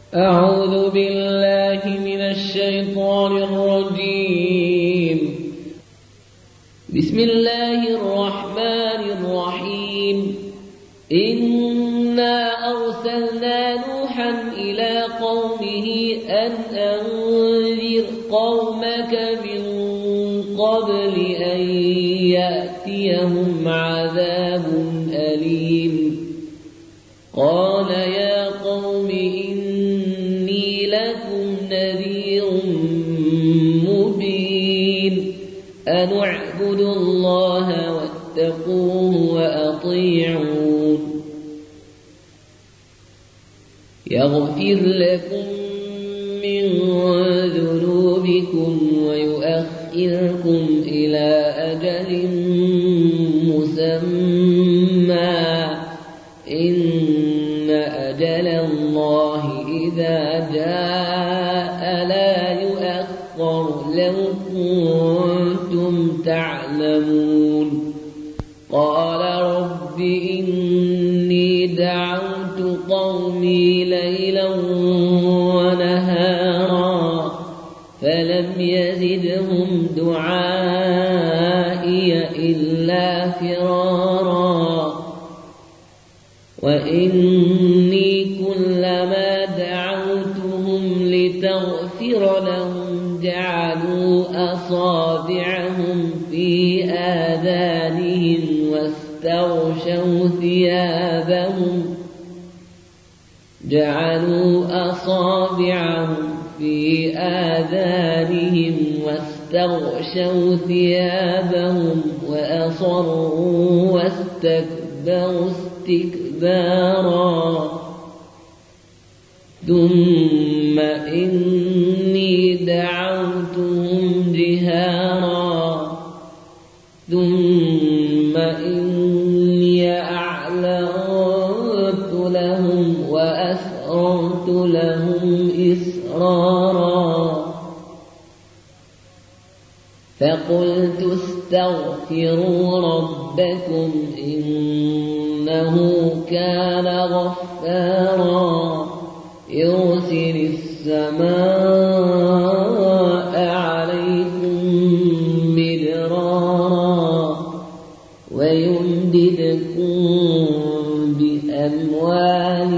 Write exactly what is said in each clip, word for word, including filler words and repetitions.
أعوذ بالله من الشيطان الرجيم. بسم الله الرحمن الرحيم. إنا أرسلنا نوحا إلى قومه أن أنذر قومك من قبل أن يأتيهم عذاب أليم. قال يا قوم إني لكم نذير مبين أن اعبدوا الله واتقوه وأطيعون يغفر لكم من ذنوبكم ويؤخركم إلى أجل مسمى إن أجل الله إذا جاء لا يؤخر لو كنتم تعلمون. قال رب إني دعوت قومي ليلا ونهارا فلم يزدهم دعائي إلا فرارا وإني كلما دعوتهم لتغفر لهم جعلوا أصابعهم في آذانهم واستغشوا ثيابهم جعلوا أصابعهم في آذانهم واستغشوا ثيابهم وأصروا واستكبروا استكبارا ثم إني دعوتهم جهارا ثم إني أعلنت لهم وأسررت لهم إسرارا فقلت استغفروا ربكم إنه كان غفارا يرسل السماء عليكم مدرارا ويمددكم بأموال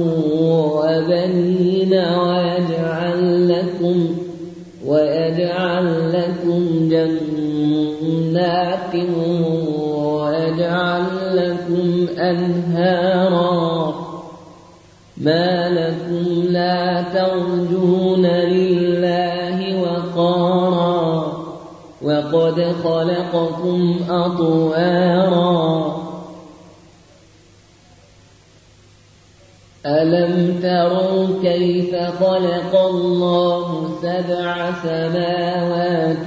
وبنين ويجعل لكم ويجعل لكم جنات ويجعل لكم أنهارا ما لكم لا ترجون لله وقارا وقد خلقكم أطوارا ألم تروا كيف خلق الله سبع سماوات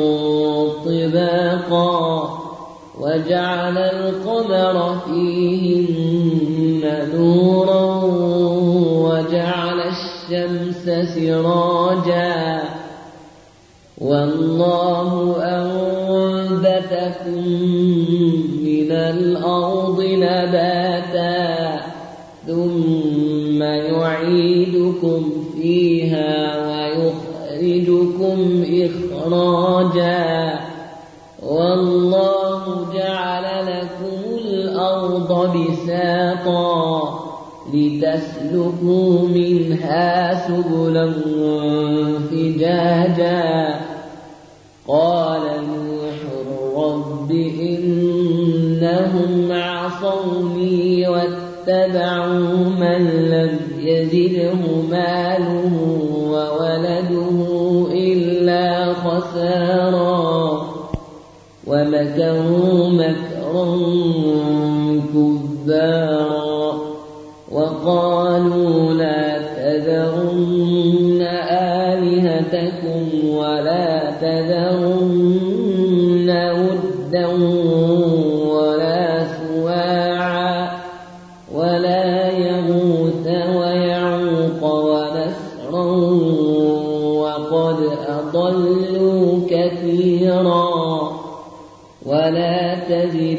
طباقا وجعل القمر فيهن نورا وجعل الشمس سراجا والله أنبتكم من الأرض نباتا ثم يعيدكم فيها ويخرجكم إخراجا والله جعل لكم الأرض بساطا لتسلكوا منها سبلا فجاجا قال نوح رب إنهم عصوني واتبعوا من لم يزده ماله وولده إلا خسارا ومكروا مكرا كبارا وقالوا لا تذرن آلهتكم ولا تذرن ودا ولا سواعا ولا يغوث ويعوق ونسرا وقد أضلوا كثيرا ولا تزد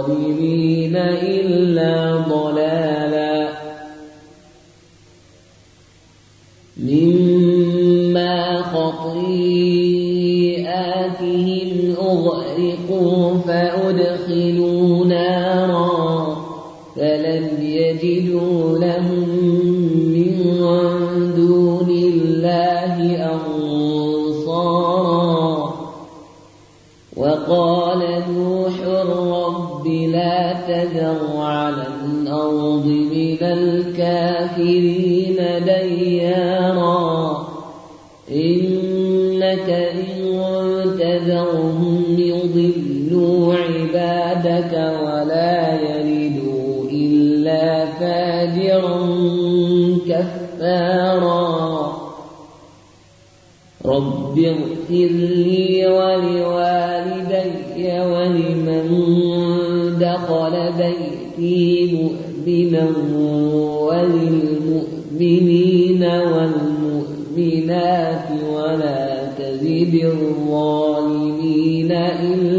الظالمين إلا ضلالا مما خطيئاتهم أغرقوا فأدخلوا نارا فلم يجدوا لهم من دون الله أنصارا. وقال نوح رب لا تذر على الأرض من الكافرين ديارا إنك إن تذرهم يضلوا عبادك ولا يلدوا إلا فاجرا كفارا. رب اغفر لي ولوالدي ولمن دخل بيتي مؤمنا وللمؤمنين والمؤمنات ولا تزد الظالمين إلا